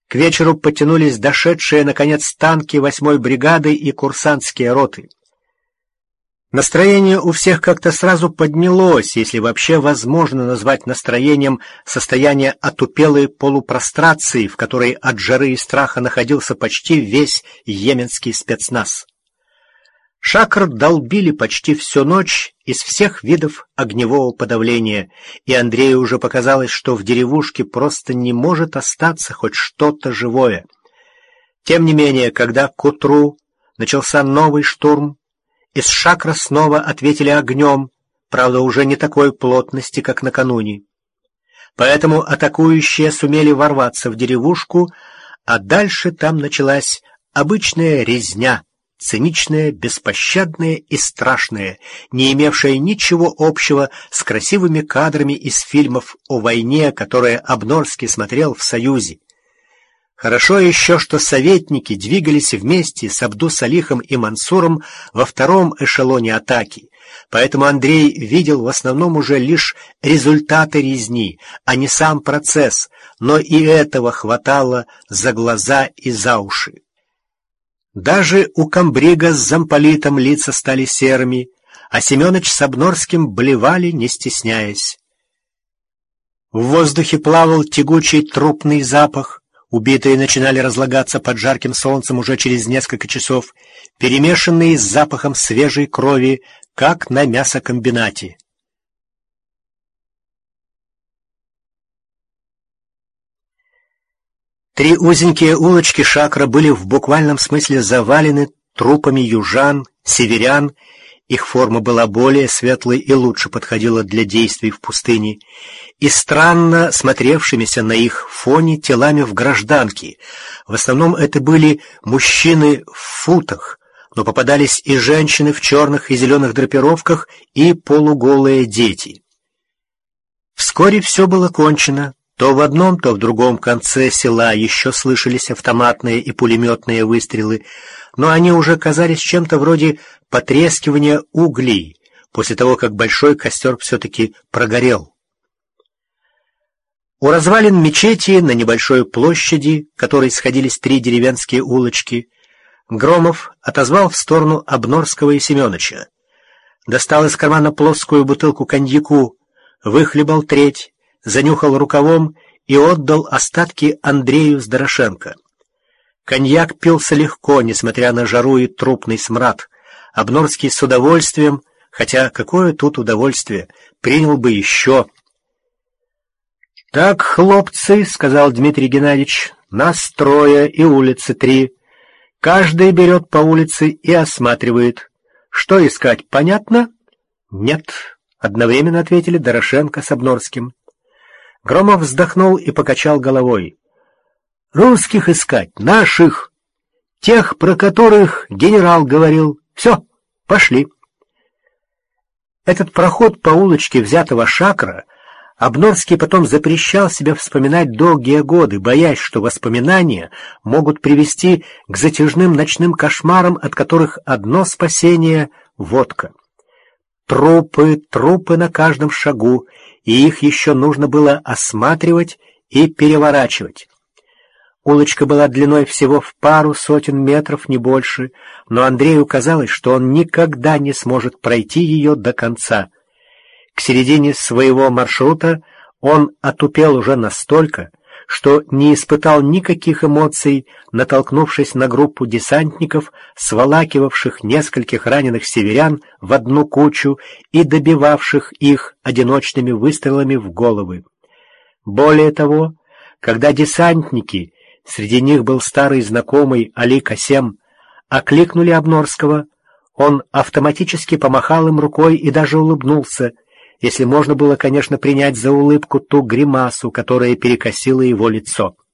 К вечеру подтянулись дошедшие, наконец, танки 8-й бригады и курсантские роты. Настроение у всех как-то сразу поднялось, если вообще возможно назвать настроением состояние отупелой полупрострации, в которой от жары и страха находился почти весь йеменский спецназ. Шакр долбили почти всю ночь из всех видов огневого подавления, и Андрею уже показалось, что в деревушке просто не может остаться хоть что-то живое. Тем не менее, когда к утру начался новый штурм, из Шакра снова ответили огнем, правда, уже не такой плотности, как накануне. Поэтому атакующие сумели ворваться в деревушку, а дальше там началась обычная резня, циничная, беспощадная и страшная, не имевшая ничего общего с красивыми кадрами из фильмов о войне, которые Обнорский смотрел в Союзе. Хорошо еще, что советники двигались вместе с Абду-Салихом и Мансуром во втором эшелоне атаки, поэтому Андрей видел в основном уже лишь результаты резни, а не сам процесс, но и этого хватало за глаза и за уши. Даже у комбрига с замполитом лица стали серыми, а Семёныч с Обнорским блевали, не стесняясь. В воздухе плавал тягучий трупный запах, убитые начинали разлагаться под жарким солнцем уже через несколько часов, перемешанные с запахом свежей крови, как на мясокомбинате. Три узенькие улочки Шакра были в буквальном смысле завалены трупами южан, северян. Их форма была более светлой и лучше подходила для действий в пустыне, и странно смотревшимися на их фоне телами в гражданке. В основном это были мужчины в футах, но попадались и женщины в черных и зеленых драпировках, и полуголые дети. Вскоре все было кончено. То в одном, то в другом конце села еще слышались автоматные и пулеметные выстрелы, но они уже казались чем-то вроде потрескивания углей, после того, как большой костер все-таки прогорел. У развалин мечети на небольшой площади, к которой сходились три деревенские улочки, Громов отозвал в сторону Обнорского и Семёныча. Достал из кармана плоскую бутылку коньяку, выхлебал треть, занюхал рукавом и отдал остатки Андрею с Дорошенко. Коньяк пился легко, несмотря на жару и трупный смрад. Обнорский с удовольствием, хотя какое тут удовольствие, принял бы еще. — Так, хлопцы, — сказал Дмитрий Геннадьевич, — нас трое и улицы три. Каждый берет по улице и осматривает. Что искать, понятно? — Нет, — одновременно ответили Дорошенко с Обнорским. Громов вздохнул и покачал головой. — Русских искать, наших, тех, про которых генерал говорил. Все, пошли. Этот проход по улочке взятого Шакра Обнорский потом запрещал себе вспоминать долгие годы, боясь, что воспоминания могут привести к затяжным ночным кошмарам, от которых одно спасение — водка. Трупы, трупы на каждом шагу, и их еще нужно было осматривать и переворачивать. Улочка была длиной всего в пару сотен метров, не больше, но Андрею казалось, что он никогда не сможет пройти ее до конца. К середине своего маршрута он отупел уже настолько, что не испытал никаких эмоций, натолкнувшись на группу десантников, сволакивавших нескольких раненых северян в одну кучу и добивавших их одиночными выстрелами в головы. Более того, когда десантники, среди них был старый знакомый Али Касем, окликнули Обнорского, он автоматически помахал им рукой и даже улыбнулся, если можно было, конечно, принять за улыбку ту гримасу, которая перекосила его лицо.